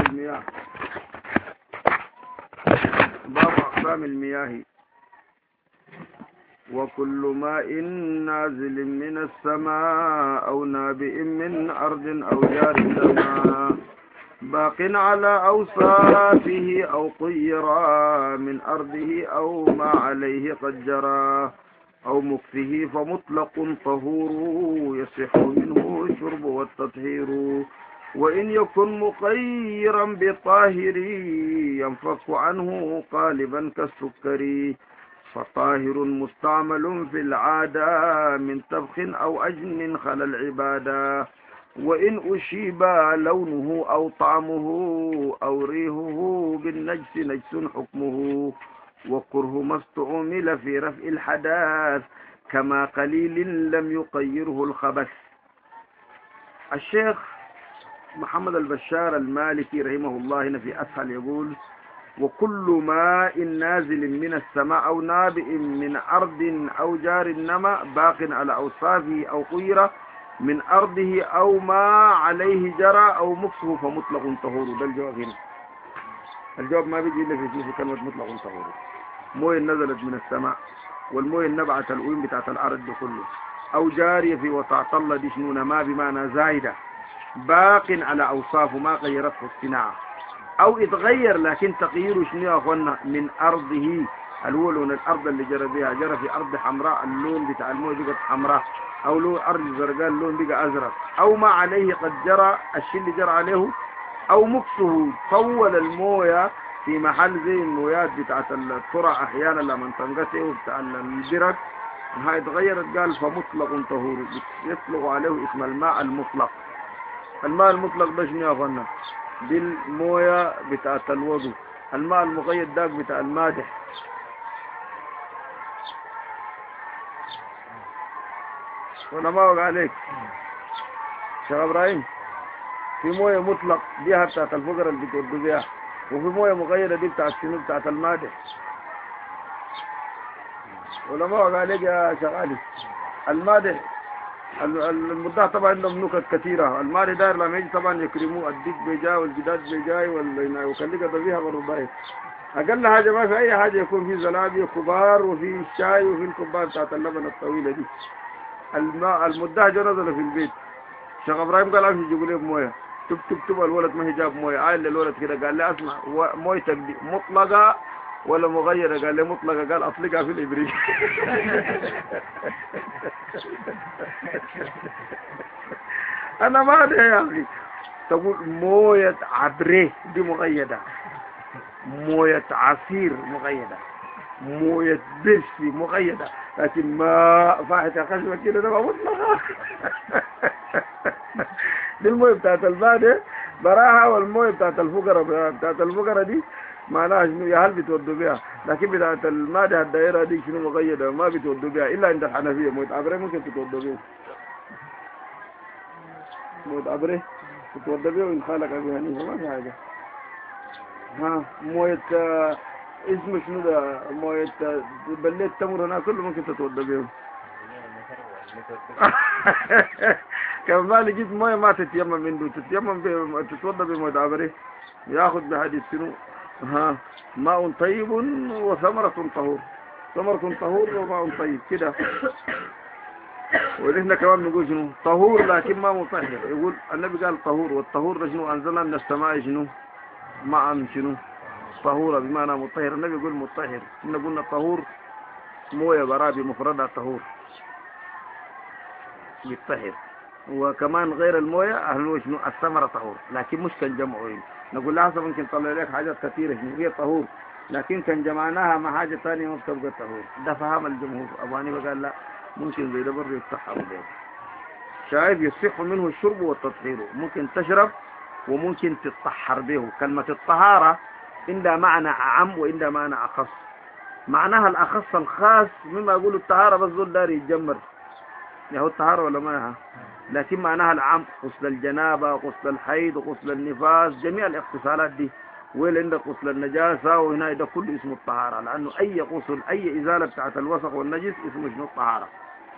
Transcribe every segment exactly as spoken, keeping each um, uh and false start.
المياه. باب أقسام المياه. وكل ماء نازل من السماء أو نابئ من أرض أو جار الماء باق على أوصافه أو طيرا من أرضه أو ما عليه قد جرى أو مكفه فمطلق طهور يصح منه الشرب والتطهير وإن يكن مقيرا بطاهر ينفك عنه قالبا كالسكر فطاهر مستعمل في العادة من طبخ أو أجن خلا العبادة وإن أشيب لونه أو طعمه أو ريحه بالنجس نجس حكمه وكره ما استعمل في رفع الحدث كما قليل لم يقيره الخبث. الشيخ محمد البشار المالكي رحمه الله هنا في أسهل يقول: وكل ماء نازل من السماء أو نابئ من أرض أو جار النمى باق على أوصافه أو طيرة من أرضه أو ما عليه جرى أو مكسه فمطلق طهور. ده الجواب هنا. الجواب ما بيجي إلا في في كلمة مطلق طهور. مويه نزلت من السماء والمويه نبعت الأوين بتاعت الأرض دي كله أو جارية في وطاعة الله دي شنو نما بمعنى زايدة باق على أوصافه ما غيرته الصناعة أو اتغير لكن تغييره شنو يا أخوانا من أرضه الأول من الأرض اللي جرى بها جرى في أرض حمراء اللون بتاع المويه بقت حمراء أو لون أرض زرقاء اللون بقى أزرق أو ما عليه قد جرى الشيء اللي جرى عليه أو مكسه طول المويه في محل زي المويات بتاعت الترع أحيانا لما تنقسي وبتاع البرك هاي اتغيرت قال فمطلق طهور يطلق عليه اسم الماء المطلق. الماء المطلق ده شنو يا اخوانا؟ دي المويه بتاعت الوضوء. الماء المقيد داك بتاع المادح. وانا ما وقع عليك شيخ ابراهيم في مويه مطلق ديها بتاعت الفقر اللي بتودوا بيها وفي مويه مغيره دي بتاعت شنو بتاعت المادح. ولا ما وقع عليك يا شغالي؟ المادح المدة طبعا عندهم نكت كثيرة. المادح داير لما يجي طبعا يكرموه الديك بيجاي والجداد بيجاي وخليك ضبيها بالرباية أقل حاجة ما في أي حاجة يكون في زلابية كبار وفي الشاي وفي الكوباية بتاعت اللبن الطويلة دي. الماء المدة جو نزل في البيت شيخ إبراهيم قال أمشي يجيبوا لي مويه تب تب تب الولد ما هي جاب مويه عائل للولد كده قال لي اسمع مويتك دي مطلقه ولا مغيره؟ قال لي مطلقه. قال اطلقها في الابريق. انا ما ادري يا اخي. تقول مويه عبريه دي مغيده، مويه عصير مغيده، مويه برسي مغيده، لكن ما فاحت خشبه كده ده مطلقه. دي المويه بتاعت البادة براها والمويه بتاعت الفقرة بتاعت الفقرة دي معناها شنو يا هل بتودوا بيها، لكن بتاعت المادة الدائرة دي شنو مقيدة ما بتودوا بيها إلا عند الحنفية. مويه عبريه ممكن تتودوا بيها، مويه عبريه تتودوا بيها وإن خالك أبي هنيفة ما في حاجة. ها مويه آه اسمه شنو ده مويه آه بليت تمر هنا كله ممكن تتودوا بيها. كمان ما لقيت مويه ما تتيمم منه تتيمم تتوضا بمويه عبريه ياخذ بحديث شنو ها ماء طيب وثمرة طهور. ثمرة طهور وماء طيب كده. ونحن كمان نقول شنو طهور لكن ما مطهر. يقول النبي قال طهور، والطهور ده شنو انزلنا من السماء شنو ماء شنو طهورة بمعنى مطهر. النبي يقول مطهر. احنا قلنا طهور مويه برابي مفردها طهور يطهر. وكمان غير المويه اهله شنو الثمره طهور لكن مش كان جمعه. نقول لها حسب ممكن تطلع لك حاجات كثيره شنو هي طهور لكن كان جمعناها مع حاجه ثانيه ما بتبقى طهور. ده فهم الجمهور. ابو حنيفه قال لا ممكن زي ده برضه يفتحها وده. شايف يصح منه الشرب والتطهير. ممكن تشرب وممكن تتطهر به. كلمه الطهاره عندها معنى اعم وعندها معنى اخص. معناها الاخص الخاص مما يقولوا الطهاره بس دول داري يتجمر يا هو الطهارة ولا ما. لكن معناها العام غسل الجنابة غسل الحيض غسل النفاس جميع الاغتسالات دي وين عندك غسل النجاسة وهنا ده كله اسمه الطهارة لأنه أي غسل أي إزالة بتاعت الوسخ والنجس اسمه شنو الطهارة.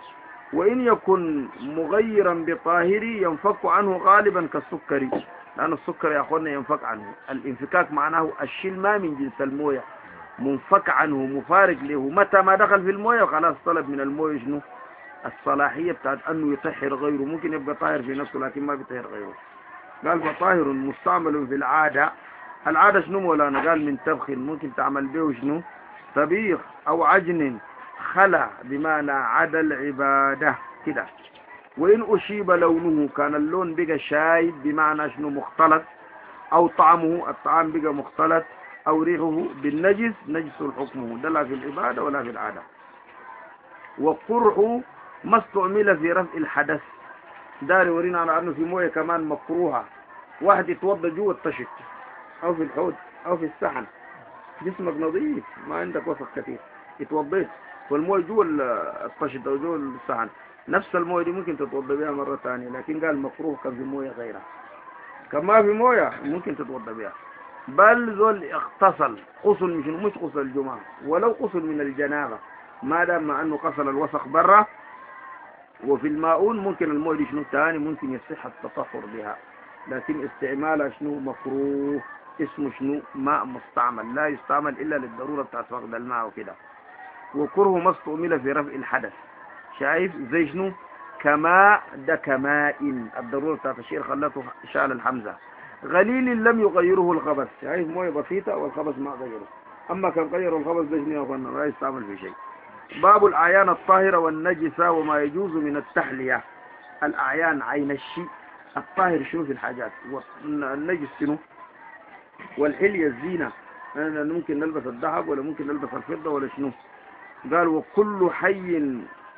وإن يكن مغيرا بطاهري ينفك عنه غالبا كالسكري، لأن السكر يا أخوانا ينفك عنه. الانفكاك معناه الشيل ما من جنس الموية، منفك عنه مفارق له، متى ما دخل في الموية وخلاص طلب من الموية شنو الصلاحية بتاعت أنه يطهر غيره. ممكن يبقى طاهر في نفسه لكن ما بيطهر غيره. قال فطاهر مستعمل في العادة. العادة شنو مولانا؟ قال من تبخ ممكن تعمل به شنو طبيخ أو عجن خلع بمعنى عدا العبادة كده. وإن أشيب لونه كان اللون بقى شايب بمعنى شنو مختلط، أو طعمه الطعام بقى مختلط، أو ريحه بالنجس نجس الحكم، ده لا في العبادة ولا في العادة. والقرح ما استعمل في رفع الحدث. داري ورينا على أنه في موية كمان مكروهة، واحد يتوضى جوا الطشت أو في الحوض أو في السحن، جسمك نظيف ما عندك وسخ كثير، يتوضيت والمويه جوا الطشت أو جوا السحن، نفس المويه دي ممكن تتوضى بها مرة ثانية. لكن قال مكروه كان في مويه غيرها، كان ما في مويه ممكن تتوضى بها. بل ذول اغتسل غسل مش مش غسل الجمعة، ولو غسل من الجنابة ما دام مع انه غسل الوسخ برا وفي الماؤون، ممكن المويه دي شنو ثاني ممكن يصح التطهر بها، لكن استعمالها شنو مكروه. اسمه شنو ماء مستعمل، لا يستعمل الا للضرورة بتاعت فقد الماء وكده. وكره ما استعمل في رفع الحدث. شايف زي شنو كماء، ده كماء الضرورة بتاعت الشيء خلته شال الحمزة. غليل لم يغيره الخبث، شايف مويه بسيطة والخبث ما غيره. اما كان غير الخبث ده شنو يا اخوانا لا يستعمل في شيء. باب الأعيان الطاهرة والنجسة وما يجوز من التحلية. الأعيان عين الشيء، الطاهر شنو في الحاجات، والنجس شنو، والحلية الزينة، أنا ممكن نلبس الذهب ولا ممكن نلبس الفضة ولا شنو. قال وكل حي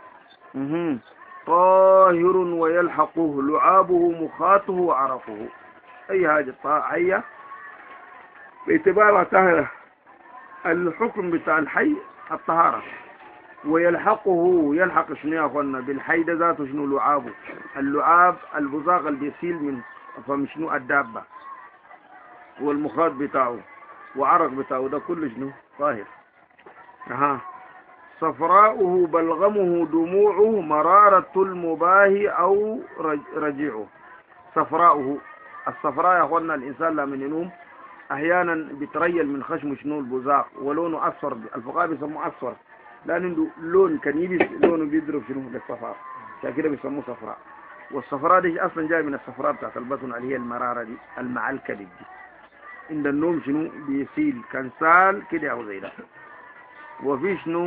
طاهر ويلحقه لعابه مخاطه وعرقه. أي حاجة حية باعتبارها طاهرة. الحكم بتاع الحي الطهارة، ويلحقه يلحق شنو يا اخوانا بالحي ده ذاته شنو لعابه. اللعاب البزاق اللي بيسيل من فم شنو الدابة، والمخاط بتاعه وعرق بتاعه ده كله شنو طاهر. اها صفراؤه بلغمه دموعه مرارة المباهي او رجيعه. صفراؤه، الصفراء يا اخوانا الانسان لما ينوم احيانا بيتريل من خشمه شنو البزاق ولونه اصفر، الفقهاء بيسموه اصفر لأن عنده لون كان يلبس لونه بيضرب شنو للصفراء، عشان كده بيسموه صفراء. والصفراء دي اصلا جاي من الصفراء بتاعت البطن اللي هي المرارة دي المعلكة دي. عند النوم شنو بيسيل كان سال كده او زي ده. وفي شنو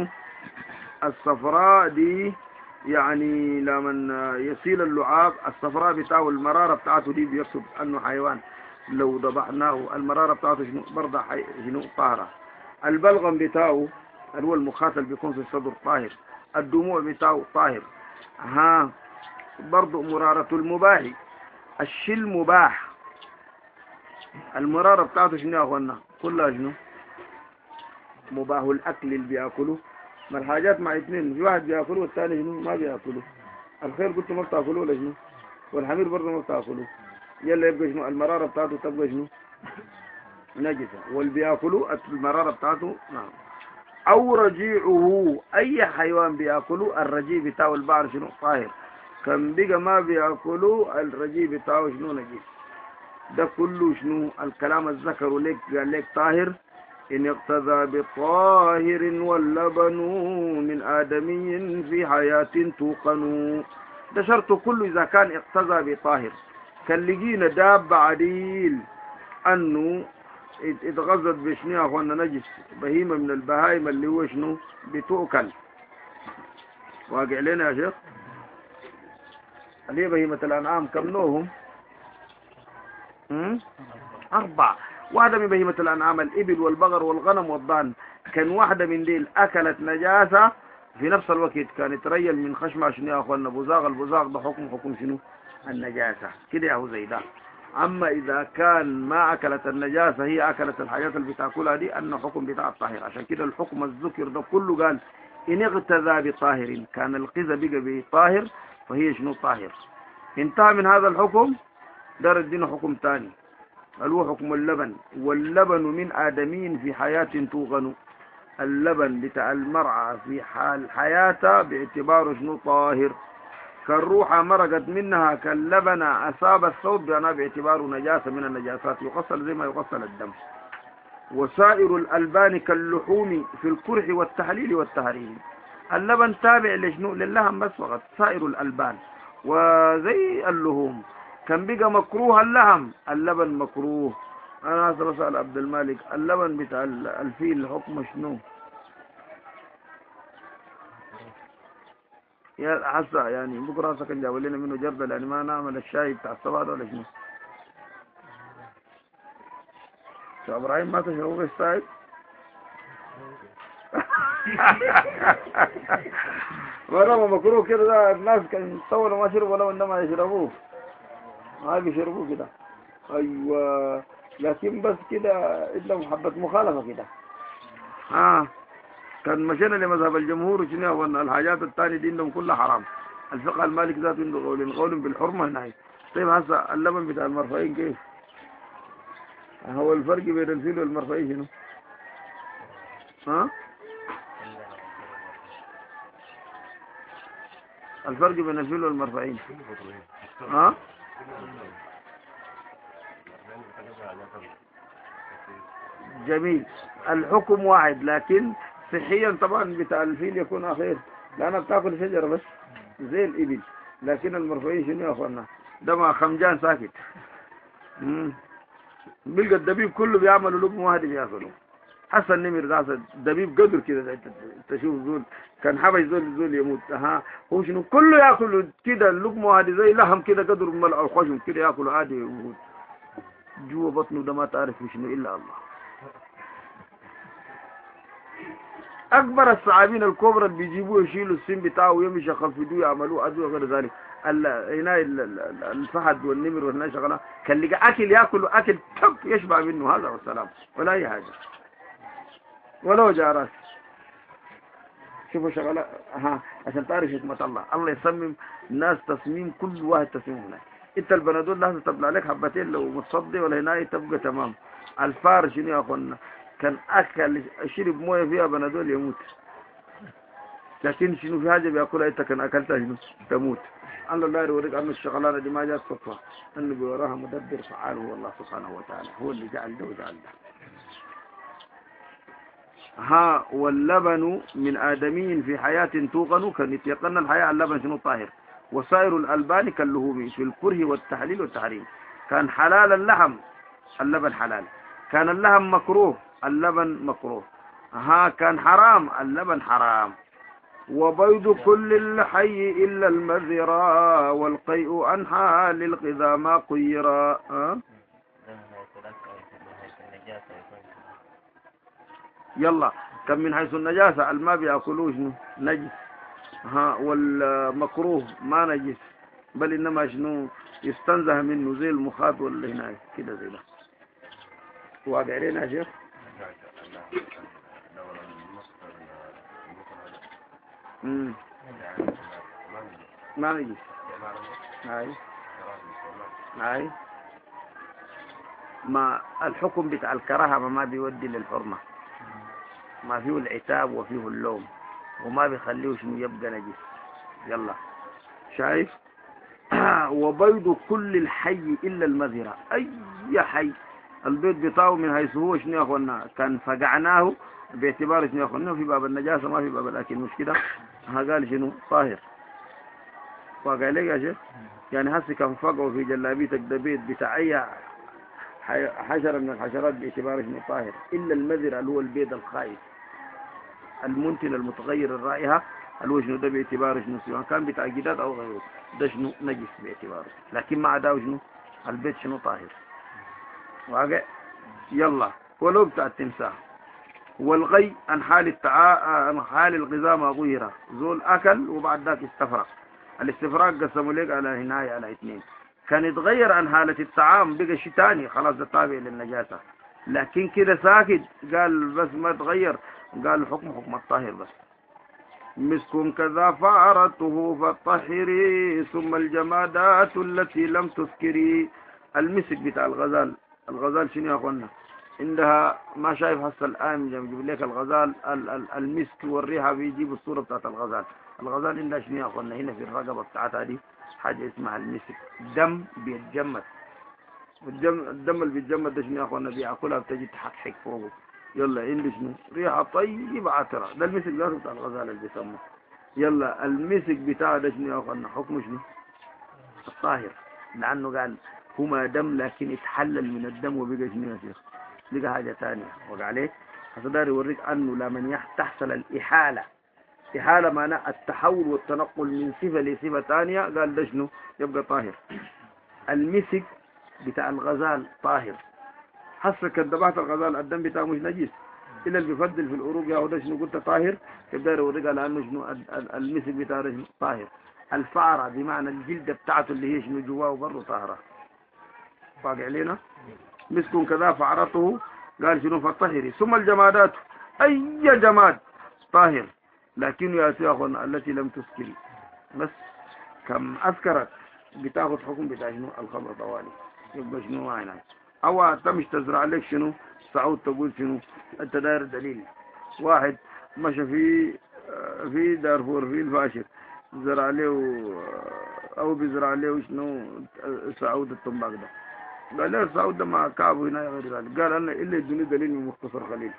الصفراء دي يعني لما يسيل اللعاب الصفراء بتاعه المرارة بتاعته دي بيقصد انه حيوان لو ذبحناه المرارة بتاعته شنو برضه حي... شنو طاهرة. البلغم بتاعه اللي هو المخاط اللي بيكون في الصدر طاهر. الدموع بتاعه طاهر. ها برضه مرارة المباهي، الشل مباح، المرارة بتاعته شنو يا اخوانا كلها شنو مباح. الاكل اللي بياكله ما الحاجات مع اثنين، في واحد بياكله والثاني شنو ما بياكله. الخير قلت ما بتاكلوه ولا شنو، والحمير برضه ما بتاكلوه. يلا يبقى شنو المرارة بتاعته تبقى شنو نجسة، واللي بياكلوا المرارة بتاعته نعم. او رجيعه، اي حيوان بياكلوا الرجيع بتاعه البعر شنو طاهر. كان بقى ما بياكلوا الرجيع بتاعه شنو نجس. ده كله شنو الكلام الذكر لك قال لك طاهر ان اقتضى بطاهر واللبن من آدمي في حياة توقن. ده شرطه كله اذا كان اقتضى بطاهر. كان لقينا داب عديل انه اتغذت بشنو يا اخوانا نجس، بهيمة من البهايم اللي هو شنو بتؤكل. واقع لنا يا شيخ اللي هي بهيمة الانعام كم نوعهم؟ اربع. واحدة من بهيمة الانعام الابل والبقر والغنم والضان. كان واحدة من ديل اكلت نجاسة في نفس الوقت كانت تريل من خشمها شنو يا اخوانا بزاغ. البزاغ ده حكم حكم شنو النجاسة كده يا هو زي ده. اما اذا كان ما اكلت النجاسة هي اكلت الحاجات اللي بتاكلها دي انه حكم بتاع الطاهر. عشان كده الحكم الذكر ده كله قال ان اغتذى بطاهر كان القذى بقى بطاهر فهي شنو طاهر. انتهى من هذا الحكم دار الدين حكم ثاني اللي هو حكم اللبن. واللبن من آدمين في حياة توغن. اللبن بتاع المرأة في حال حياتها باعتباره شنو طاهر. كالروحة مرقت منها كاللبن أصاب الثوب بأنا باعتباره نجاسة من النجاسات يغسل زي ما يغسل الدم. وسائر الألبان كاللحوم في الكرح والتحليل والتحريم. اللبن تابع لشنو؟ للحم بس فقط. سائر الألبان وزي اللحوم كان بقى مكروه اللحم، اللبن مكروه. أنا هسه بسأل عبد المالك اللبن بتاع الفيل حكمه شنو؟ يا حسا يعني بكره هسه كان جاب لنا منه جردة لأن ما نعمل الشاي بتاع الصباح ده ولا شنو؟ شو إبراهيم ما تشربوا بالسايد؟ مرة مكروه كده ده الناس كان طولوا ما شربوا ولا إنما يشربوه ما بيشربوه كده. أيوة لكن بس كده إلا محبة مخالفة كده. آه كان مشينا لمذهب الجمهور وشنو الحاجات الثانية دي عندهم كلها حرام. الفقه المالك ذاته عنده قول قول بالحرمة هنا. طيب هسه اللبن بتاع المرفعين كيف؟ هو الفرق بين الفيل والمرفعين شنو؟ ها؟ الفرق بين الفيل والمرفعين ها؟ جميل. الحكم واحد لكن صحيا طبعا بتاع الفيل يكون اخير لانها بتاكل شجره بس زي الابل، لكن المرفعين شنو يا اخوانا؟ ده ما خمجان ساكت. امم بيلقى الدبيب كله بيعملوا لقمه واحده بياكلوا. حسن النمر ده دبيب قدر كده تشوف زول كان حبش زول زول يموت. ها هو شنو كله ياكلوا كده اللقمه واحده زي لحم كده قدر ملء الخشم كده ياكلوا عادي ويموت جوا بطنه. ده ما تعرف شنو الا الله. اكبر الثعابين الكبرى اللي بيجيبوه يشيلوا السن بتاعه ويمشي يخفضوه يعملوه ادويه غير ذلك. هنا الفهد والنمر والناس شغله كان لقى اكل ياكلوا اكل تب يشبع منه هذا والسلام ولا اي حاجه ولا وجع راس. شوفوا شغله ها عشان تعرف حكمه الله. الله يصمم الناس تصميم كل واحد تصميم هناك. انت البنادول لازم تبلع لك حبتين لو متصدي ولا هنا تبقى تمام. الفار شنو يا اخوانا؟ كان اكل شرب مويه فيها بنادول يموت، لكن شنو في حاجه بياكلها انت كان اكلتها شنو تموت. الله لا يوريك انه الشغلانه دي ما جات صدفه، انه بيوراها مدبر فعال هو الله سبحانه وتعالى، هو اللي جعل ده وجعل ده. ها واللبن من آدمي في حياة توقن كان يتيقن الحياة اللبن شنو طاهر. وسائر الألبان كاللهوم في الكره والتحليل والتحريم. كان حلال اللحم اللبن حلال، كان اللحم مكروه اللبن مكروه. ها كان حرام اللبن حرام. وبيض كل الحي إلا المذرة والقيء أنحى للغذاء ما قيرا. أه؟ يلا كم من حيث النجاسة الماء بيأكلوه شنو نجس. ها والمكروه ما نجس بل إنما شنو يستنزه منه زي المخاط واللي هناك كده زي ده. واقع علينا يا شيخ. امم ما نجس. هاي هاي ما الحكم بتاع الكراهة ما بيودي للحرمة، ما فيه العتاب وفيه اللوم وما بيخليه شنو يبقى نجس. يلا شايف. وبيض كل الحي إلا المذرة. أي حي البيض بتاعه من حيث هو شنو يا أخوانا كان فقعناه باعتبار شنو يا أخوانا في باب النجاسة ما في باب الأكل مش كده. ها قال شنو طاهر. واقع لك يا شيخ. يعني هسي كان فقعوا في جلابيتك ده بيض بتاع أي حشرة من الحشرات باعتبار شنو طاهر إلا المذرة اللي هو البيض الخايف المنتن المتغير الرائحة اللي هو شنو ده باعتبار شنو سواء كان بتاع جداد أو غيره ده شنو نجس باعتباره، لكن ما عداه شنو البيض شنو طاهر. واقع. يلا ولو بتاع التمساح. والغي عن حال التعا عن حال الغذاء ما غيره زول أكل وبعد ذاك استفرق. الاستفراق قسموا لك على هناية على اثنين. كان يتغير عن حالة الطعام بقى شيء ثاني خلاص ده تابع للنجاسة، لكن كده ساكت قال بس ما تغير قال الحكم حكم الطاهر بس. مسك كذا فارته فالطهري ثم الجمادات التي لم تذكري. المسك بتاع الغزال. الغزال شنو يا اخوانا عندها ما شايف هسه الان يجيب لك الغزال المسك والريحه بيجيب الصوره بتاعت الغزال الغزال عندها شنو يا اخوانا هنا في الرقبة بتاعتها دي حاجة اسمها المسك، دم بيتجمد، والدم الدم اللي بيتجمد ده شنو يا اخوانا بياكلها بتجي تحكحك فوقه، يلا عندي شنو ريحة طيبة عطرة، ده المسك ذاته بتاع الغزال اللي بيسموه. يلا المسك بتاع ده شنو يا اخوانا حكمه شنو؟ الطاهر، لانه قال هما دم لكن اتحلل من الدم وبقى شنو يا شيخ؟ بقى حاجة ثانية. وقع عليك هذا داري يوريك انه لمن تحصل الاحالة، إحالة معناه التحول والتنقل من صفة لصفة ثانية، قال ده شنو؟ يبقى طاهر. المسك بتاع الغزال طاهر، حسك كدبات الغزال الدم بتاعه مش نجيس، إلا اللي بيفضل في الأوروب يا ده شنو قلت طاهر، يبدأ يوريك لأنه شنو المسك بتاعه شنو طاهر. الفعرة بمعنى الجلدة بتاعته اللي هي شنو جواه وبره طاهرة. واقع علينا؟ مسك كذا فعرته قال شنو فطهري. ثم الجمادات أي جماد طاهر، لكن يا أخوان التي لم تسكري بس كم أذكرت بتاخذ حكم بتاع شنو الخمر طوالي، يبقى شنو هنا أو تمش تزرع لك شنو سعود تقول شنو أنت داير دليل. واحد مشى في في دارفور في الفاشر زرع له أو بيزرع له شنو سعود التنباك ده، قال له سعود ده مع كعبه هنا غير ذلك، قال أنا إلا يدوني دليل من مختصر خليل.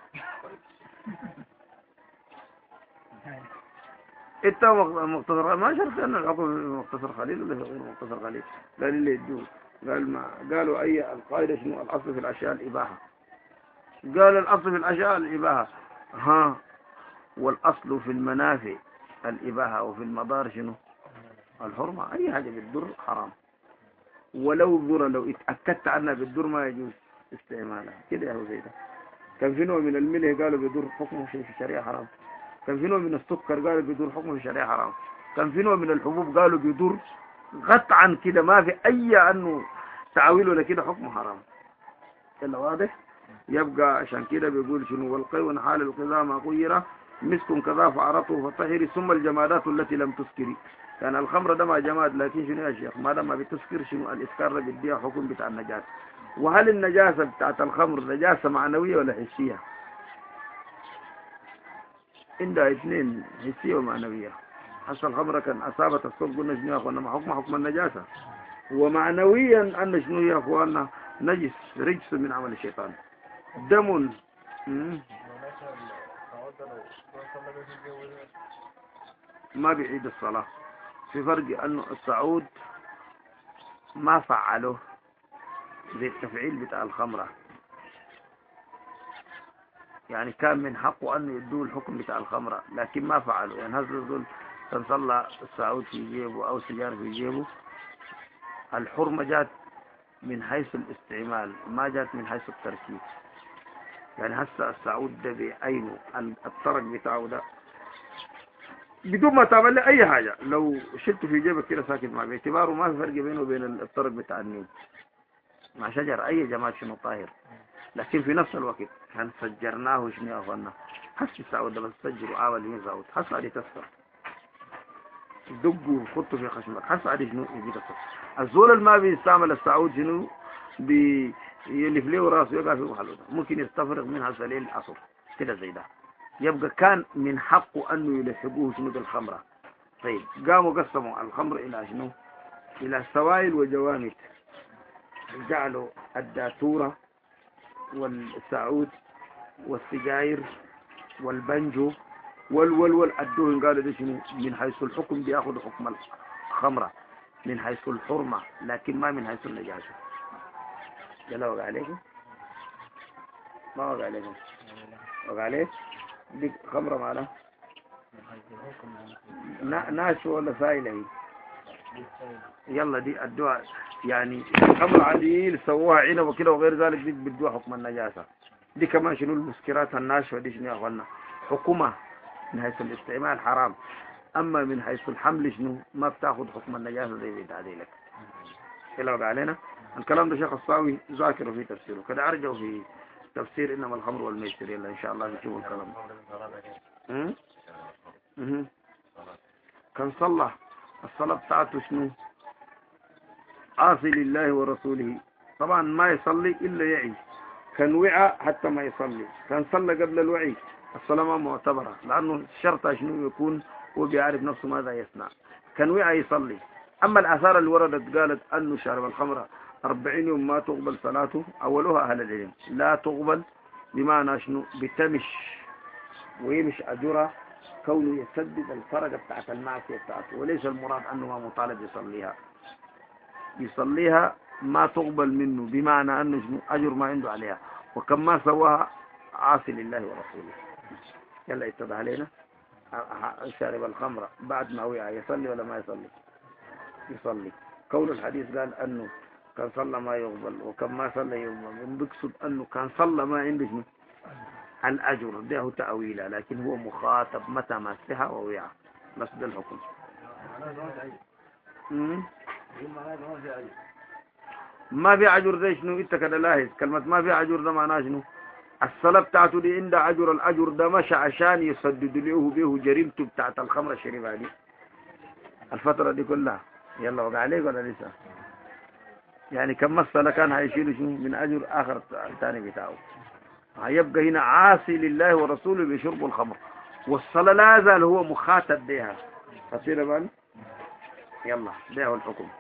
انت مختصر ما شرط ان الحكم مختصر خليل ولا غير مختصر خليل، قال اللي يدوه قال ما قالوا اي القاعده شنو الاصل في الاشياء الاباحه، قال الاصل في الاشياء الاباحه ها، والاصل في المنافع الاباحه وفي المضار شنو الحرمه، اي حاجه بتضر حرام، ولو ضر لو اتاكدت عنها بتضر ما يجوز استعمالها كده يا هو زي ده. كان في نوع من الملح قالوا بيضر حكمه في الشريعه حرام، كان في نوع من السكر قالوا بيضر حكمه في الشريعه حرام، كان في نوع من الحبوب قالوا بيضر قطعا كده ما في اي انه تعويل ولا كده حكمه حرام. كده واضح؟ يبقى عشان كده بيقول شنو والقيء حال القضاء ما غير مسك كذا فعرته فطهري. ثم الجمادات التي لم تسكري، يعني الخمر ده ما جماد لكن شنو يا شيخ ما دام ما بتسكر شنو الاسكار ده بيديها حكم بتاع النجاسه. وهل النجاسه بتاعت الخمر نجاسه معنويه ولا حسيه؟ عندها اثنين حسيه ومعنويه. حتى الخمر كان اصابت الصوت قلنا شنو يا اخوانا ما حكم حكم النجاسه، ومعنويا ان شنو يا اخوانا نجس رجس من عمل الشيطان دم. ما بيعيد الصلاة، في فرق انه الصعود ما فعله زي التفعيل بتاع الخمرة، يعني كان من حقه انه يدوه الحكم بتاع الخمرة لكن ما فعله. يعني هذا يقول كان صلى الصعود في جيبه او سيجار في جيبه، الحرمة جات من حيث الاستعمال ما جات من حيث التركيب. يعني هسه السعود ده بعينه الطرق بتاعه ده بدون ما تعمل له اي حاجه، لو شلته في جيبك كده ساكت معه باعتباره ما في فرق بينه وبين الطرق بتاع النيل مع شجر اي جماد شنو طاهر. لكن في نفس الوقت كان سجرناه شنو يا اخوانا حس السعود ده بس سجروا عاول يزعود حس عليه تسفر دقوا خطوا في خشمك حس عليه شنو يجي تسفر. الزول اللي ما بيستعمل السعود شنو بي يلف له راسه يقع في محله ممكن يستفرغ منها سليل العصر كده زي ده. يبقى كان من حقه انه يلحقوه شنو بالخمره. طيب قاموا قسموا الخمر الى شنو؟ الى سوائل وجوامد، جعلوا الداتوره والسعود والسجاير والبنجو والولول ادوهم قالوا ده شنو من حيث الحكم بياخذ حكم الخمره من حيث الحرمه لكن ما من حيث النجاسه. يلا وقع عليكم؟ ما وقع عليكم؟ وقع عليك؟ دي خمرة معنا ناشو ولا سايلة هي؟ يلا دي الدواء يعني خمرة عاديين سووها عنب وكده وغير ذلك دي بدوها حكم النجاسة. دي كمان شنو المسكرات الناشفة دي شنو يا اخوانا حكومة من حيث الاستعمال حرام، اما من حيث الحمل شنو ما بتاخذ حكم النجاسة زي بتاعدي لك. يلا وقع علينا الكلام ده شيخ الصاوي ذاكره في تفسيره كده ارجعوا في تفسير انما الخمر والميسر. يلا ان شاء الله نشوف الكلام ده. كان صلى الصلاة بتاعته شنو عاصي لله ورسوله، طبعا ما يصلي الا يعي، كان وعى حتى ما يصلي، كان صلى قبل الوعي الصلاة ما معتبرة لانه الشرط شنو يكون هو بيعرف نفسه ماذا يصنع، كان وقع يصلي. أما الآثار اللي وردت قالت أنه شارب الخمر أربعين يوم ما تقبل صلاته، أولها أهل العلم لا تقبل بمعنى شنو؟ بتمش ويمش أجرة كونه يسدد الفرقة بتاعت المعصية بتاعته، وليس المراد أنه ما مطالب يصليها. يصليها ما تقبل منه بمعنى أنه شنو؟ أجر ما عنده عليها، وكم ما سواها عاصي لله ورسوله. يلا اتضح علينا. شارب الخمر بعد ما وقع يصلي ولا ما يصلي؟ يصلي. كون الحديث قال أنه كان صلى ما يقبل وكم ما صلى يقبل، بيقصد أنه كان صلى ما عنده شنو؟ الأجر. ده تأويله، لكن هو مخاطب متى ما استحى ووقع. بس ده الحكم. ما في أجر ده شنو؟ انت كده لاحظ كلمة ما في أجر ده معناه شنو؟ الصلاة بتاعته دي عند أجر، الأجر ده مش عشان يسدد له به جريمته بتاعت الخمر الشريفة دي الفترة دي كلها. يلا وقع عليك ولا لسه؟ يعني كم الصلاة كان هيشيل شنو من أجر آخر الثاني بتاعه. هيبقى هنا عاصي لله ورسوله بشرب الخمر، والصلاة لا زال هو مخاطب بها. فصير بان يلا ده الحكم.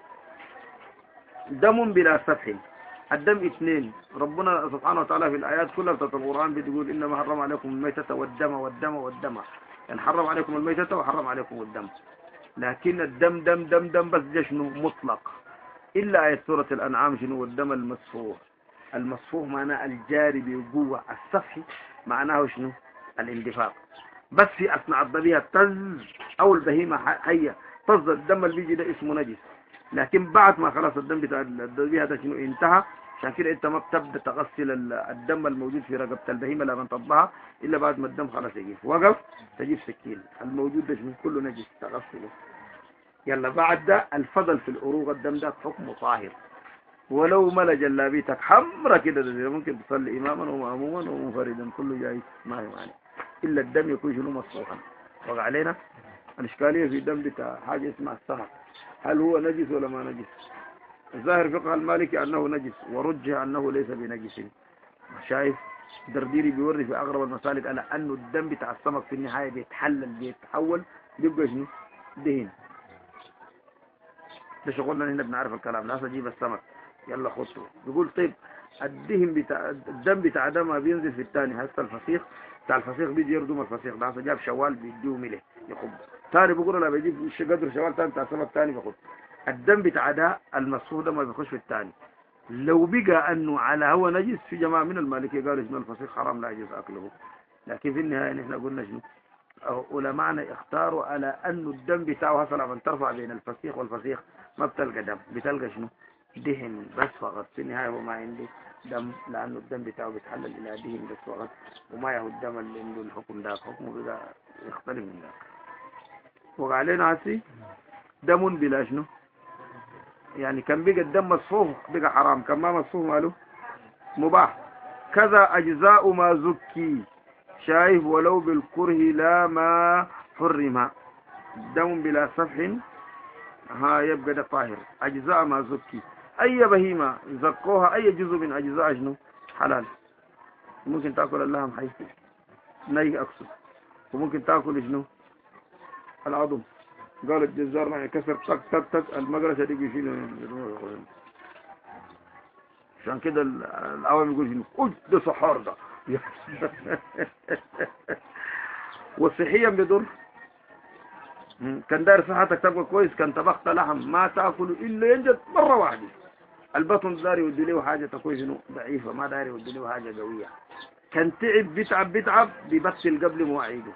دم بلا سفح. الدم اثنين. ربنا سبحانه وتعالى في الآيات كلها بتاعت القرآن بتقول إنما حرم عليكم الميتة والدم والدم والدم، يعني حرم عليكم الميتة وحرم عليكم الدم. لكن الدم دم دم دم بس جشنه مطلق، إلا آية سورة الأنعام شنو؟ والدم المسفوح. المسفوح معناه الجاري بقوة، السفح معناه شنو؟ الاندفاق. بس في أثناء الضبيعة تز أو البهيمة حية تز الدم اللي بيجي ده اسمه نجس، لكن بعد ما خلاص الدم بتاع الضبيعة ده شنو؟ انتهى. عشان كده انت ما بتبدا تغسل الدم الموجود في رقبة البهيمة لما تطبعها إلا بعد ما الدم خلاص يجيف وقف، تجيب سكين. الموجود ده شنو؟ كله نجس تغسله. يلا بعد ده الفضل في الأروق، الدم ده حكمه طاهر، ولو ملا جلابيتك حمرة كده ده ممكن تصلي إماما ومأموما ومنفردا كله جايز ما هي معنى، إلا الدم يكون شنو؟ مصفوحا. وقع علينا الإشكالية في الدم بتاع حاجة اسمها السمك، هل هو نجس ولا ما نجس؟ الظاهر فقه المالكي أنه نجس، ورجح أنه ليس بنجس. شايف درديري بيوري في أغرب المسالك على أنه الدم بتاع السمك في النهاية بيتحلل بيتحول بيبقى شنو؟ دهن. ده شغلنا هنا بنعرف الكلام. ناس اجيب السمك يلا خطه، بيقول طيب الدهن بتاع الدم بتاع ده ما بينزل في الثاني، هسه الفسيخ بتاع الفسيخ بيجي يردم الفسيخ ده، هسه جاب شوال بيديه ملح يخب ثاني، بيقول لا بيجيب قدر شوال ثاني بتاع سمك ثاني بياخد. الدم بتاع ده المسفوح ده ما بيخش في الثاني. لو بقى انه على هو نجس، في جماعه من المالكيه قالوا ان الفسيخ حرام لا يجوز اكله، لكن في النهايه نحن قلنا شنو؟ علماءنا اختاروا على انه الدم بتاعه هسه لما ترفع بين الفسيخ والفسيخ ما بتلقى دم، بتلقى شنو؟ دهن بس فقط. في النهايه هو ما عنده دم، لانه الدم بتاعه بيتحلل الى دهن بس فقط، وما يهو الدم اللي عنده الحكم ده، حكمه بقى يختلف من ذاك. وقع علينا هسي دم بلا شنو؟ يعني كان بقى الدم مصفوح بقى حرام، كان ما مصفوح ماله مباح. كذا اجزاء ما زكي، شايف؟ ولو بالكره لا ما حرم. دم بلا سفح ها يبقى ده طاهر. اجزاء ما زكي، اي بهيمه زكوها اي جزء من اجزاء شنو؟ حلال. ممكن تاكل اللحم حي ني اقصد، وممكن تاكل شنو؟ العظم. قال الجزار ما يكسر تك تك تك المقرشه دي بيشيل. عشان كده الاوام يقول شنو؟ قلت ده سحار ده. وصحيا بيضر. كان داير صحتك تبقى كويس، كان طبخت لحم ما تاكله الا ينجد مره واحده. البطن داير يودي له حاجه تكون شنو؟ ضعيفه، ما داير يودي له حاجه قويه. كان تعب بيتعب بيتعب بيبطل قبل مواعيده.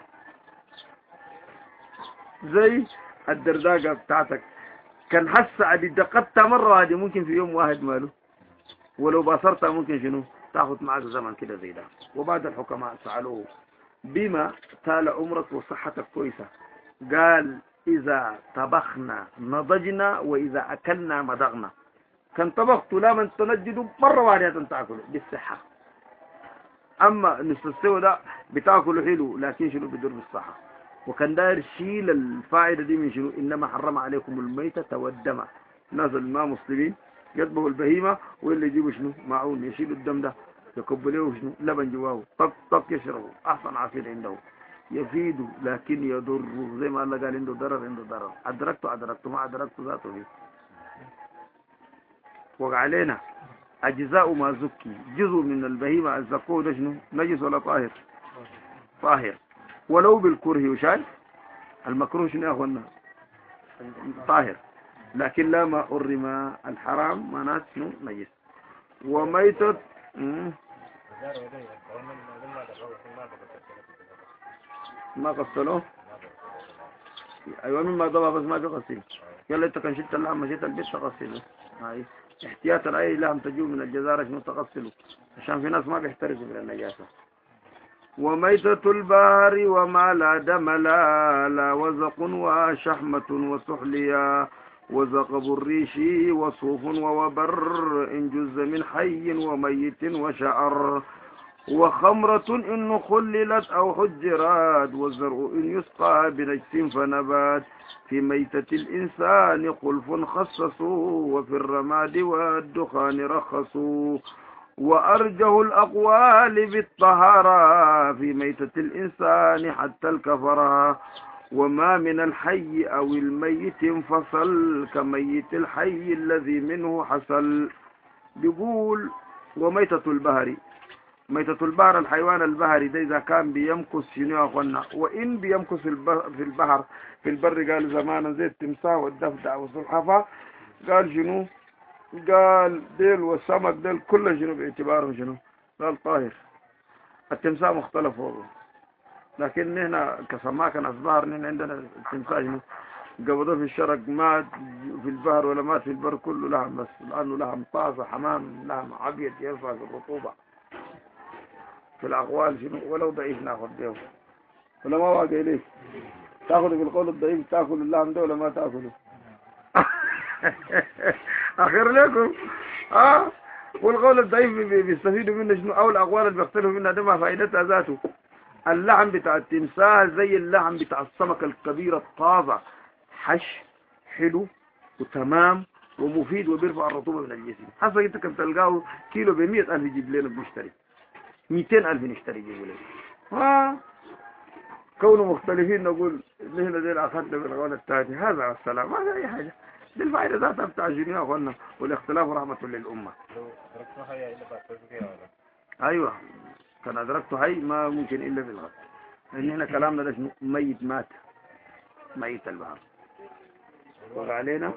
زي الدرداقه بتاعتك كان حس عدي دقتها مره واحده ممكن في يوم واحد ماله، ولو باصرتها ممكن شنو؟ تاخذ معك زمن كده زي ده. وبعد الحكماء سالوه بما طال عمرك وصحتك كويسه، قال إذا طبخنا نضجنا وإذا أكلنا مضغنا. كان طبخت لا من تنجد مرة واحدة تاكله بالصحة. أما نصف السوى ده بتاكله حلو لكن شنو بيدور بالصحة. وكان داير شيل الفائدة دي من شنو؟ إنما حرم عليكم الميتة والدم. الناس اللي ما مسلمين يطبخوا البهيمة واللي يجيبوا شنو؟ معون يشيلوا الدم ده يكبوا له شنو؟ لبن جواه طق طق يشربوا أحسن عصير عنده. يفيد لكن يضر، زي ما الله قال عنده ضرر عنده ضرر. أدركته أدركته ما أدركته ذاته فيه. وعلينا أجزاء ما زكي، جزء من البهيمة الزكوه ده شنو؟ نجس ولا طاهر؟ طاهر ولو بالكره. وشايف المكروه شنو يا أخوانا؟ طاهر، لكن لا ما أرم الحرام ما ناس شنو؟ نجس. وميتة ما غسلوه. أيوة مما ضبع بس ما بيغسل. يلا أنت كان شلت اللحم مشيت البيت تغسله. هاي احتياطا أي لحم تجوب من الجزارة شنو تغسله، عشان في ناس ما بيحترزوا من النجاسة. وميتة البحر وما لا دم لا لا وزق وشحمة وسحليا وزقب الريش وصوف ووبر إن جز من حي وميت وشعر وخمرة إن خللت أو حجرات والزرع إن يسقى بنجس فنبات في ميتة الإنسان خلف خصصوا وفي الرماد والدخان رخصوا وأرجه الأقوال بالطهارة في ميتة الإنسان حتى الكفرة وما من الحي أو الميت انفصل كميت الحي الذي منه حصل. بيقول وميتة البحر، ميتة البحر الحيوان البحري ده إذا كان بيمكس شنو يا أخوانا؟ وإن بيمكس في البحر في البر قال زمانا زي التمساح والضفدع والسلحفاة، قال شنو؟ قال ديل والسمك ديل كله شنو باعتبارهم شنو؟ قال طاهر. التمساح مختلف فوقه، لكن هنا كسماك ناس بحر نحن عندنا التمساح شنو؟ قبضوه في الشرق مات في البحر ولا مات في البر كله لحم، بس لأنه لحم طازة حمام لحم أبيض يرفع في الرطوبة. في الأقوال شنو ولو ضعيف ناخذ به ولا ما واقع ليه تاخذ بالقول الضعيف، تاكل اللحم ده ولا ما تاكله؟ اخر لكم اه والقول الضعيف بيستفيدوا منه شنو؟ او الاقوال اللي بيختلفوا منها ده ما فائدتها ذاته. اللحم بتاع التمثال زي اللحم بتاع السمك الكبير الطازه، حش حلو وتمام ومفيد وبيرفع الرطوبه من الجسم. حسب انت كنت تلقاه كيلو ب مئة ألف يجيب لنا بنشتري مئتين ألف نشتري يجيبوا لنا. ها كونوا مختلفين نقول نحن ديل اخذنا بالقول الثاني هذا والسلام، ما في اي حاجه. دي الفائده ذاتها بتاع الجنيه يا اخوانا، والاختلاف رحمه للامه. ايوه كان ادركته حي ما ممكن الا بالغد، لان احنا كلامنا ده ميت مات ميت البحر وقع علينا.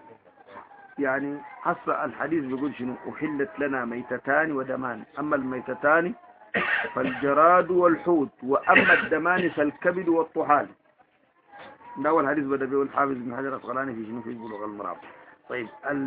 يعني حصل الحديث بيقول شنو؟ احلت لنا ميتتان ودمان، اما الميتتان فالجراد والحوت، واما الدمان فالكبد والطحال. ده اول حديث بدا به الحافظ ابن حجر العسقلاني في شنو؟ في بلوغ المرام. طيب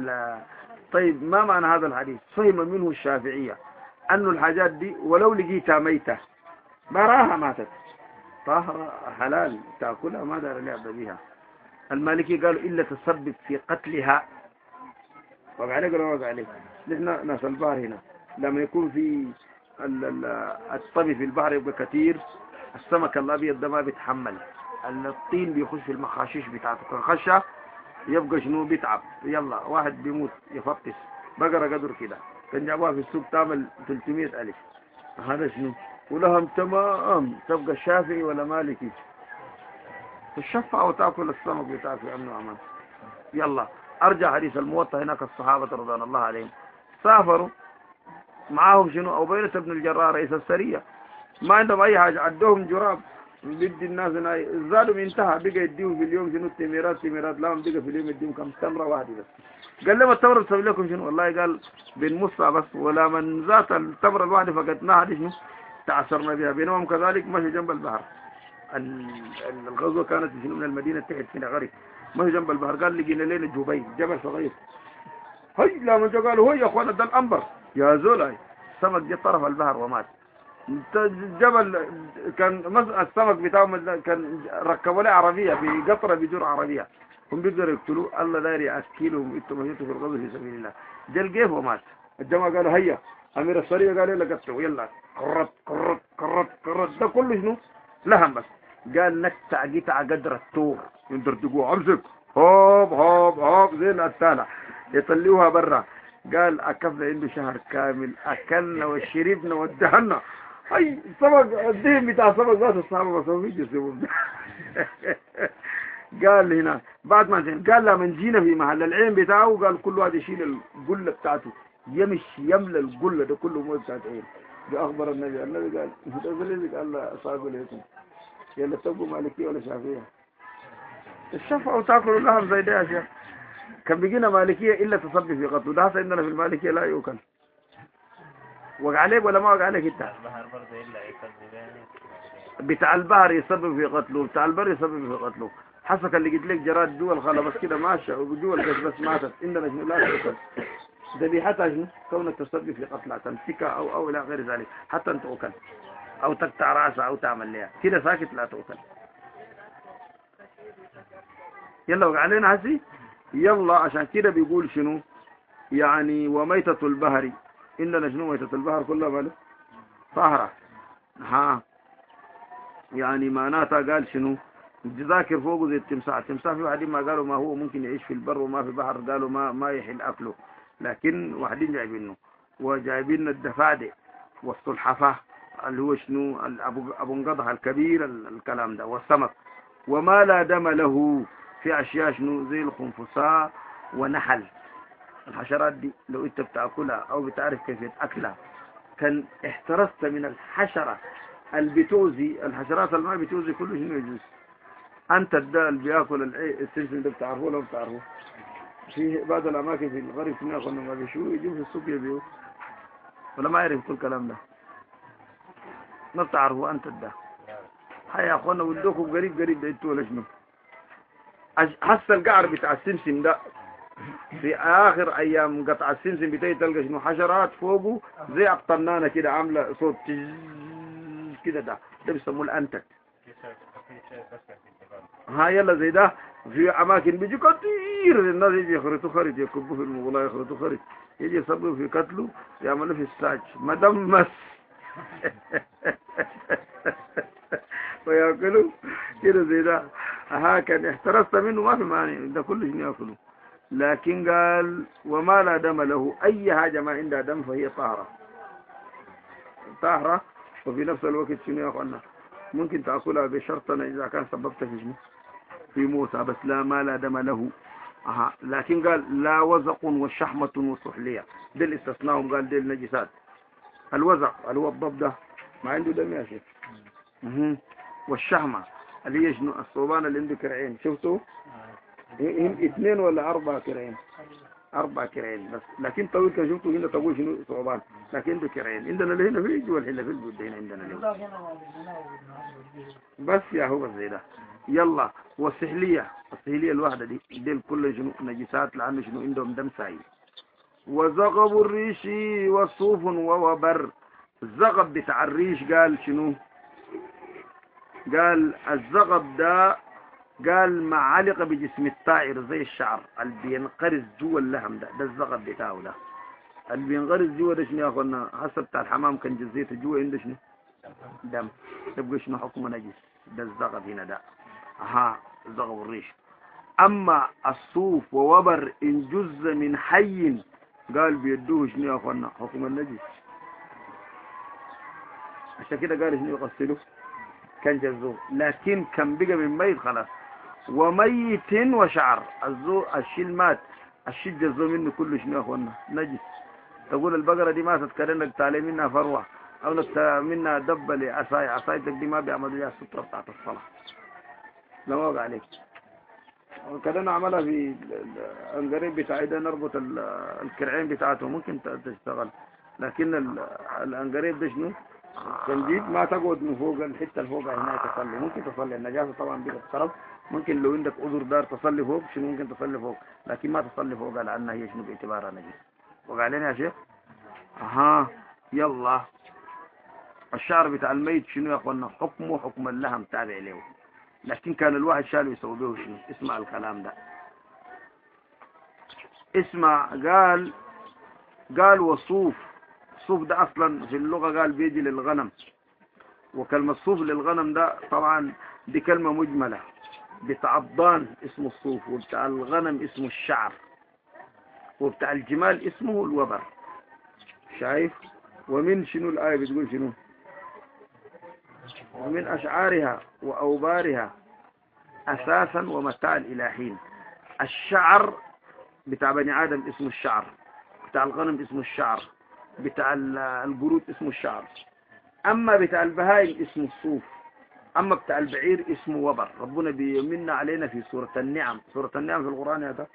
طيب ما معنى هذا الحديث؟ فهم منه الشافعيه انه الحاجات دي ولو لقيتها ميته ما راها ماتت طاهره حلال تاكلها ما دار لعب بها. المالكي قالوا الا تسبب في قتلها. وقع عليك ولا وقع عليك؟ نحن ناس البحر هنا لما يكون في الطبي في البحر يبقى كثير، السمك الابيض ده ما بيتحمل، الطين بيخش في المخاشيش بتاعته كخشه يبقى شنو؟ بيتعب، يلا واحد بيموت يفطس. بقرة قدر كده كان جابوها في السوق تعمل ثلاثمئة ألف. هذا شنو؟ ولهم تمام تبقى شافعي ولا مالكي؟ الشفع وتاكل السمك بتاعك في امن وامان. يلا ارجع حديث الموطأ. هناك الصحابه رضوان الله عليهم سافروا معاهم شنو؟ أبيلة بن الجراح رئيس السريه، ما عندهم اي حاجه، عدوهم جراب بدي الناس زادوا انتهى، بقى يديهم في اليوم شنو؟ تميرات تميرات لهم بقى في اليوم يديهم كم تمره واحده بس. قال لهم التمره تسوي لكم شنو؟ والله قال بنمصها بس، ولا من ذات التمره الواحده فقدناها دي شنو؟ تعثرنا بها. بينهم كذلك مشوا جنب البحر. الغزوه كانت شنو؟ من المدينه تحت كده غريب، مشوا جنب البحر. قال لقينا ليله جبيل جبل صغير. هي لما قالوا هو يا اخوانا ده الانبر يا زولاي، سمك جه طرف البحر ومات. جبل كان السمك بتاعهم كان ركبوا له عربيه بقطره بجور عربيه، هم بيقدروا يقتلوه. الله داير ياكلهم، انتم مشيتوا في الغزو في سبيل الله. جل جيف ومات. الجماعه قالوا هيا، امير السريه قال يلا قتلوا، يلا قرط قرط قرط قرط. ده كله شنو؟ لهم بس. قال نكتع قطع قدر التور يندردقوه، امسك هوب هوب هوب زي التالة يطلعوها برا. قال اكفنا عنده شهر كامل، اكلنا وشربنا وادهنا هاي سبق الدين بتاع سبق ذات الصحابة بس ما يجسمون. قال هنا بعد ما انتهى قال لما جينا في محل العين بتاعه قال كل واحد يشيل القلة بتاعته يمشي يملى القلة ده كله مو بتاعت عين. أخبر النبي النبي قال قال لا أصحابه ليكم يلا تبقوا مالكية ولا شافعية الشفعة وتاكلوا اللحم زي ده يا شيخ. كان بيجينا مالكية إلا تصبي في قتله ده هسه عندنا في المالكية لا يؤكل. وقع عليك ولا ما وقع عليك انت؟ بتاع البحر يسبب في قتله بتاع البر يسبب في قتله. حسك اللي قلت لك جراد دول خلا بس كده ماشى ودول بس بس ماتت عندنا شنو لا تؤكل. ذبيحتها شنو؟ كونك تسبب في قتلها تمسكها او او الى غير ذلك حتى ان تؤكل او تقطع راسها او تعمل لها كده ساكت لا تؤكل. يلا وقع علينا هسي يلا عشان كده بيقول شنو يعني وميتة البحر إننا شنو ميتة البحر كلها ماله طاهرة. ها يعني معناتها قال شنو ذاكر فوقه زي التمساح. التمساح في واحدين ما قالوا ما هو ممكن يعيش في البر وما في بحر قالوا ما ما يحل أكله لكن واحدين جايبينه وجايبين الدفادع والسلحفاة اللي هو شنو أبو أبو انقضها الكبير الكلام ده والسمك وما لا دم له في أشياء شنو زي الخنفساء ونحل. الحشرات دي لو انت بتاكلها او بتعرف كيف تاكلها كان احترست من الحشرة البتوزي الحشرات اللي ما بتوزي كله شنو يجوز. انت ده اللي بياكل السلسل ده بتعرفه ولا ما بتعرفه؟ في بعض الاماكن في الغرب هنا كنا ما بيشوفوا يجوا في السوق يبيعوا ولا ما يعرف كل الكلام ده ما بتعرفوا انت ده. هيا يا اخوانا ودوكم قريب قريب ده انتوا ولا شنو؟ هسه القعر بتاع السمسم ده في اخر ايام قطع السمسم بتاعي تلقى شنو حشرات فوقه زي اقطنانه كده عامله صوت كده ده ده بيسموه الانتك. ها يلا زي ده في اماكن بيجي كتير الناس يجي يخرطوا خريط يكبوا في المغلاة يخرطوا خريط يجي يصبوا في قتله يعملوا في الساج مدمس وياكلوا كده زي ده. ها كان احترست منه ما في مانع ده كله شنو ياكلوا. لكن قال وما لا دم له أي حاجة ما عندها دم فهي طاهرة طاهرة. وفي نفس الوقت شنو يا أخوانا ممكن تأكلها بشرطنا إذا كان سببت في شنو في موسى بس لا ما لا دم له. أها لكن قال لا وزق وشحمة وصحلية دل استثناهم قال دل نجسات. الوزق اللي هو الضب ده ما عنده دم يا شيخ. والشحمة اللي هي شنو الصوبان اللي عنده كرعين شفتوا هم اثنين ولا أربعة كرعين أربعة كرعين بس لكن طويل كان شفتوا هنا طويل شنو صعبان لكن عنده كرعين عندنا اللي هنا في جوا الحلة في البلد هنا عندنا اللي بس يا هو بس زي ده. يلا والسحلية السحلية الواحدة دي ديل كل شنو نجسات لأنه شنو عندهم دم سايل. وزغب الريش وصوف ووبر. الزغب بتاع الريش قال شنو قال الزغب ده قال معلقة بجسم الطائر زي الشعر اللي بينقرز جوا اللحم ده ده الزغب بتاعه ده اللي بينقرز جوا ده شنو يا اخوانا حسب بتاع الحمام كان جزيته جوا عنده شنو دم تبقى شنو حكمه نجس ده الزغب هنا ده. ها زغب الريش. اما الصوف ووبر ان جز من حي قال بيدوه شنو يا اخوانا حكم النجس. عشان كده قال شنو يغسلوه كان جزوه لكن كان بقى من ميت خلاص. وميت وشعر الزو الشيل مات الشيل جزو منه كله شنو يا اخوانا نجس. تقول البقرة دي ماتت كأنك تعلي منها فروة او نك منها دبة لعصاية عصايتك دي ما بيعملوا لها السترة بتاعت الصلاة لا وقع عليك. وكذا نعملها في القريب بتاعي ده نربط الكرعين بتاعته ممكن تشتغل لكن الانقريب ده شنو تنجيد ما تقعد من فوق الحته اللي فوق هناك تصلي ممكن تصلي النجاسه طبعا بتتصرف ممكن لو عندك عذر دار تصلي فوق شنو ممكن تصلي فوق لكن ما تصلي فوق لانها هي شنو باعتبارها نجس. وقع علينا يا شيخ. اها يلا الشعر بتاع الميت شنو يا اخوانا حكمه حكم اللحم تابع له لكن كان الواحد شاله يسوي به شنو اسمع الكلام ده اسمع. قال قال وصوف الصوف ده اصلا في اللغة قال بيجي للغنم وكلمة صوف للغنم ده طبعا دي كلمة مجملة. بتاع الضان اسمه الصوف وبتاع الغنم اسمه الشعر وبتاع الجمال اسمه الوبر. شايف ومن شنو الآية بتقول شنو ومن أشعارها وأوبارها أساسا ومتاعا إلى حين. الشعر بتاع بني آدم اسمه الشعر، بتاع الغنم اسمه الشعر، بتاع القرود اسمه الشعر. أما بتاع البهائم اسمه الصوف، أما بتاع البعير اسمه وبر. ربنا بيمن علينا في سورة النعم. سورة النعم في القرآن هذا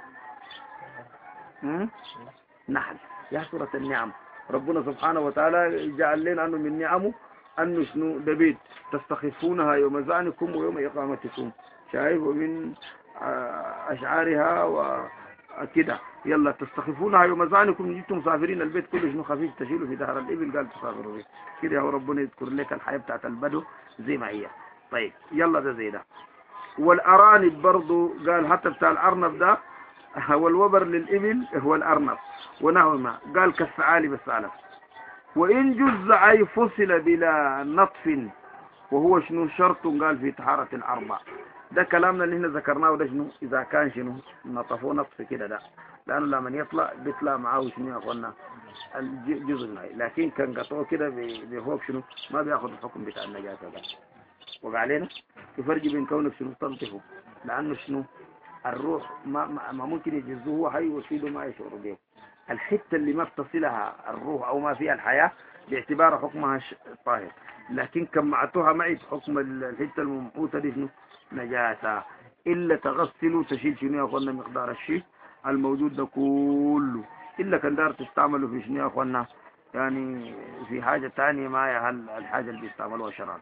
نحل يا سورة النعم. ربنا سبحانه وتعالى جعل لنا أنه من نعمه أنه شنو دبيت تستخفونها يوم زعنكم ويوم إقامتكم. شايف؟ ومن أشعارها وكده يلا تستخفونها يوم زعنكم. جيتم مسافرين البيت كله شنو خفيف تشيلوا في ظهر الإبل قال تسافروا به كده. هو ربنا يذكر لك الحياة بتاعت البدو زي ما هي. طيب يلا ده زي ده. والأرانب برضو قال حتى بتاع الأرنب ده هو الوبر للإبل هو الأرنب ونحو ما قال كالثعالب الثعلب. وإن جز أي فصل بلا نطف وهو شنو شرط قال في طهارة الأربع. ده كلامنا اللي هنا ذكرناه ده شنو إذا كان شنو نطفوه نطف كده ده، لأنه لما يطلع بيطلع معاه شنو يا أخوانا الجزء المائي، لكن كان قطعوه كده بفوق شنو ما بياخذ الحكم بتاع النجاسة ده. وقع علينا يفرق بين كونك شنو تنطفه، لأنه شنو الروح ما, ما ممكن يجزوه هو حي ويشيله ما يشعر به. الحتة اللي ما بتصلها الروح أو ما فيها الحياة باعتبار حكمها طاهر، لكن كمعتوها معي بحكم الحتة الممحوطة دي شنو نجاسة. إلا تغسلوا تشيل شنو يا أخوانا مقدار الشيء الموجود ده كله، إلا كان دار تستعملوا في شنو يا أخوانا يعني في حاجة تانية ما هي الحاجة اللي بيستعملوها شرعا.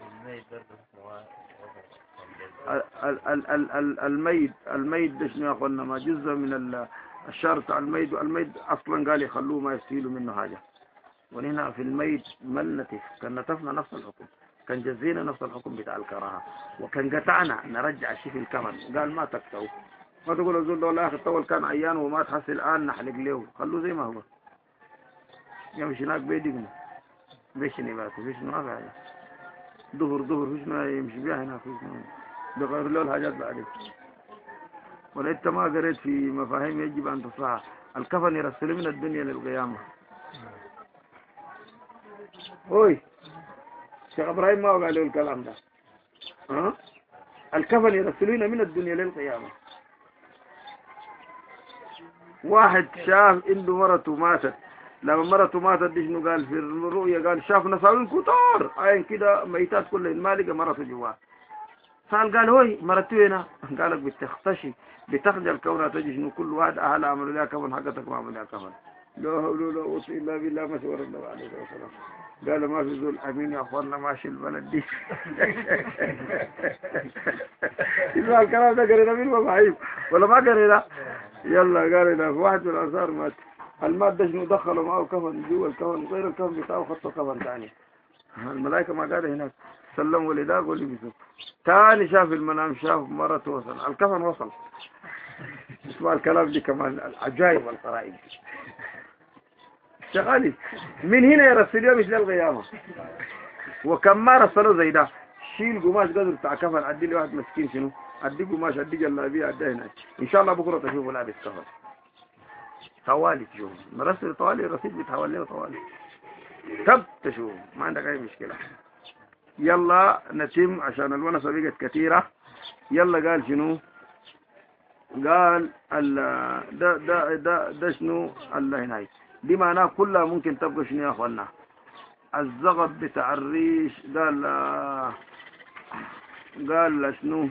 الميد الميد ده شنو يا أخوانا ما جزء من الشرط على الميد. والميد أصلا قال يخلوه ما يستيلوا منه حاجة. ونهنا في الميت من نتف كان نتفنا نفس الحكم، كان جزينا نفس الحكم بتاع الكراهة، وكان قطعنا نرجع الشيء في الكمن. قال ما تكتو ما تقول الزول ده والله الطول كان عيان وما تحس الآن نحلق له، خلوه زي ما هو يمشي هناك بيدقنا بيشني باتي فيش ما فعلا ظهر ظهر فيش ما يمشي بيها هناك فيش ما بغير له الحاجات بعدين. ولا انت ما قريت في مفاهيم يجب ان تصحح الكفن يرسل من الدنيا للقيامة. اوي شيخ ابراهيم ما قال له الكلام ده. ها الكفن يرسلون من الدنيا للقيامة. واحد شاف عنده مرته ماتت، لما مرته ماتت دي شنو قال في الرؤيا؟ قال شاف نساوين كتار عين كده ميتات كلها ما لقى مرته جواه. سأل قال هوي مرته هنا؟ قالك بتختشي بتخجل كونها تجي شنو كل واحد اهل عملوا لها كفن حقتك ما عملوا لها كفن. لا حول ولا قوة الا بالله ما شاء الله عليه وسلم. قال ما في زول امين يا اخوانا ماشي البلد دي. اسمع الكلام ده قرينا من مفاهيم ولا ما قرينا؟ يلا قرينا. في واحد من الانصار مات، المات ده شنو دخلوا معه كفن جوا الكفن غير الكفن بتاعه خطه كفن ثاني. الملائكه ما قاعده هناك سلموا لذاك ولبسوا. ثاني شاف المنام شاف مرته وصل الكفن وصل. اسمع الكلام دي كمان العجائب والغرائب شغالي من هنا يرسلوه مش للقيامة. وكم ما رسلوا زي ده شيل قماش قدر بتاع كفن ادي لي واحد مسكين شنو ادي قماش ادي جلابيه ادي هناك ان شاء الله بكره تشوفوا لابس كفن طوالي تشوف مرسل طوالي الرصيد بيتحول له طوالي تب تشوف ما عندك اي مشكله. يلا نتم عشان الونسه بقت كثيره. يلا قال شنو قال ال ده ده ده ده شنو الله هناك دي معناه كلها ممكن تبقى شنو يا اخوانا الزغب بتاع الريش. قال قال شنو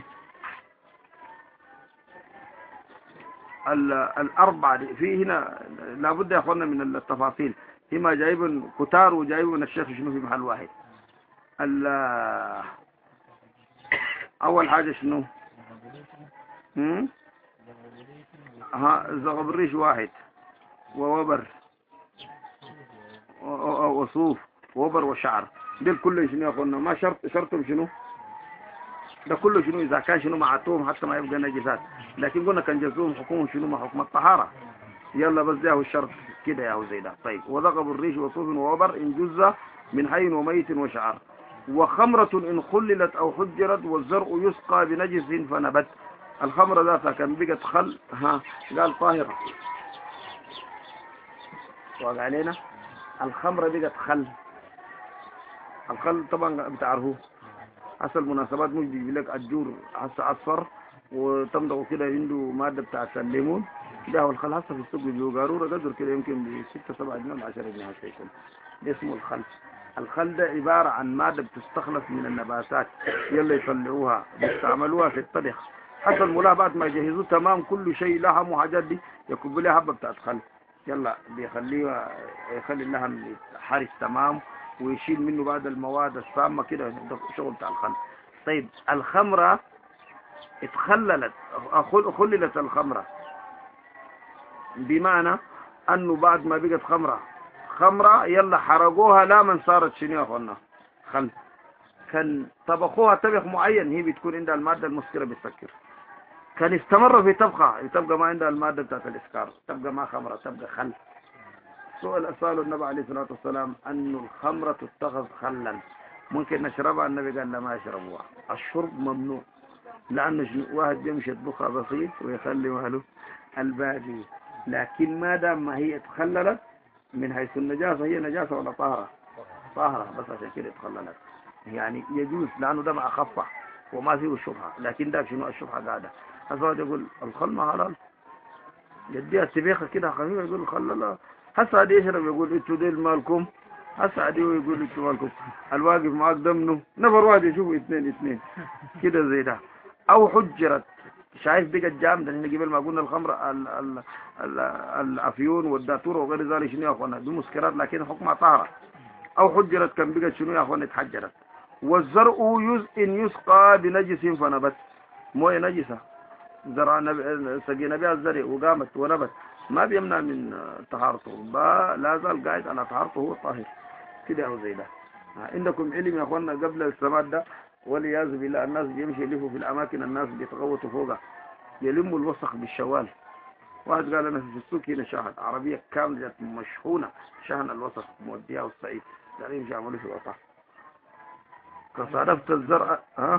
الأربعة دي في هنا لابد يا اخوانا من التفاصيل. هما جايبين كتار وجايبين الشيخ شنو في محل واحد. أول حاجة شنو هم ها زغب الريش واحد ووبر وصوف ووبر وشعر دول كله شنو يا اخوانا ما شرط شرطهم شنو ده كله شنو اذا كان شنو معتوهم حتى ما يبقى نجسات، لكن قلنا كان جزوهم حكمهم شنو ما حكم الطهارة. يلا بس ده هو الشرط كده يا هو زي ده. طيب وذغب الريش وصوف ووبر ان جز من حي وميت وشعر. وخمرة ان خللت او حجرت والزرع يسقى بنجس فنبت. الخمرة ذاتها كان بقت خل ها قال طاهرة. وقع علينا الخمرة بقت خل. الخل طبعا بتعرفوه هسه المناسبات مش بيجي لك الجور هسه اصفر وتمضغه كده عنده ماده بتاعت الليمون ده هو الخل. هسه في السوق بيجيبوا قاروره قدر كده يمكن ب ستة سبعة جنيه ولا عشرة جنيه هسه يكون. ده اسمه الخل. الخل ده عباره عن ماده بتستخلص من النباتات يلا يطلعوها بيستعملوها في الطبخ. حتى الملاح بعد ما يجهزوه تمام كل شيء لحم وحاجات دي يكب لها حبه بتاعت خل يلا بيخليها يخلي اللحم حارس تمام ويشيل منه بعد المواد السامه كده. ده شغل بتاع الخل. طيب الخمره اتخللت خللت الخمره بمعنى انه بعد ما بقت خمره خمره يلا حرقوها لا من صارت شنو يا اخوانا خل. كان طبخوها طبخ معين هي بتكون عندها الماده المسكره بتسكر. كان استمر في طبخها تبقى ما عندها الماده بتاعت الاسكار تبقى ما خمره تبقى خل. سؤال أسأله النبي عليه الصلاة والسلام أن الخمرة تتخذ خلا ممكن نشربها. النبي قال لا ما يشربوها. الشرب ممنوع لأنه واحد بيمشي يطبخها بسيط ويخلي ماله الباقي. لكن ما دام ما هي اتخللت من حيث النجاسة هي نجاسة ولا طاهرة؟ طاهرة بس عشان كده اتخللت يعني يجوز لأنه ده ما أخفه وما فيه الشبهة. لكن ده شنو الشبهة قاعدة. هذا يقول الخل ما حلال يديها التبيخة كده خفيفة يقول الخل لا. هسه عادي يشرب يقول انتوا ديل مالكم. هسه عادي يقول انتوا مالكم الواقف معاك دمنه نفر واحد يشوفوا اثنين اثنين كده زي ده. او حجرت شايف بقت جامده. هنا قبل ما قلنا الخمر ال ال ال الافيون والداتوره وغير ذلك شنو يا اخوانا دي مسكرات لكن حكمها طاهره. او حجرت كان بقت شنو يا اخوانا اتحجرت. والزرع يز ان يسقى بنجس فنبت مويه نجسه زرع نبي سقي نبيها الزرع وقامت ونبت ما بيمنع من طهارته لا زال قاعد على طهارته هو طاهر كده او زي ده. عندكم علم يا اخوانا قبل السماد ده والعياذ بالله الناس بيمشي يلفوا في الاماكن الناس بيتغوطوا فوقها يلموا الوسخ بالشوال. واحد قال انا في السوق هنا شاهد عربيه كامله مشحونه شحن الوسخ موديها والصعيد قال يمشي يعملوا في الوطن. كصادفت الزرع ها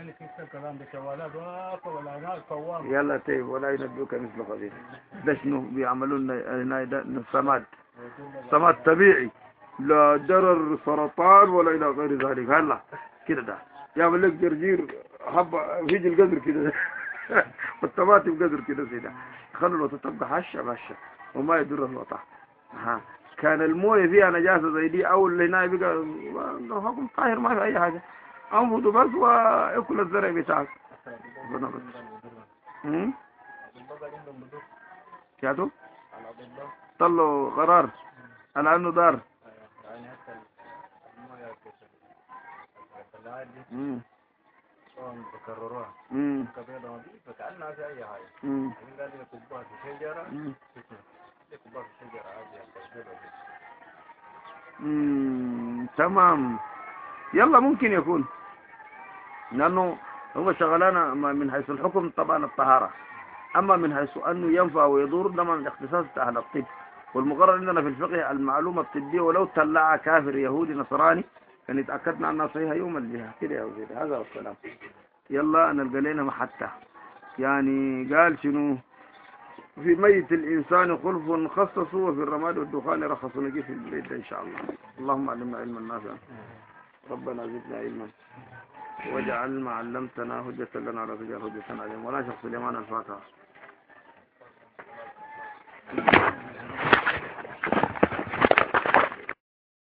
يلا تيب ولا ينبئك مثل خبير. ده شنو بيعملوا لنا هنا سماد سماد طبيعي لا ضرر سرطان ولا الى غير ذلك. هلا كده ده يعمل لك جرجير حبه فيجي القدر كده والطماطم قدر كده زي ده يخلوا الوطن تبقى هشه هشه وما يضر الوطن. ها كان المويه فيها نجاسه زي دي او اللي هنا بقى حكم طاهر ما في اي حاجه انفضوا بس واكل الزرع بتاعك. امم يا طلعوا قرار على انه دار. امم بكرروها امم كبيرة نظيفة كأنها في أي حاجة. امم قال لي كبار في شجرة كبار في شجرة عادي. امم تمام. يلا ممكن يكون لأنه هو شغلانة من حيث الحكم طبعا الطهارة. أما من حيث أنه ينفع ويضر ده من الاختصاص أهل الطب. والمقرر عندنا في الفقه المعلومة الطبية ولو طلع كافر يهودي نصراني كان يتأكدنا أنها صحيحة يوم الجهة كده يا وزيد. هذا هو السلام. يلا أنا لقى لنا محتة يعني قال شنو في ميت الإنسان خلف خصصوا وفي الرماد والدخان رخصوا نجي في البيت إن شاء الله. اللهم علمنا علما نافعا ربنا زدنا علما واجعل ما علمتنا حجة لنا ولا تجعل حجة علينا. ولا شخص اليمان الفاتحة.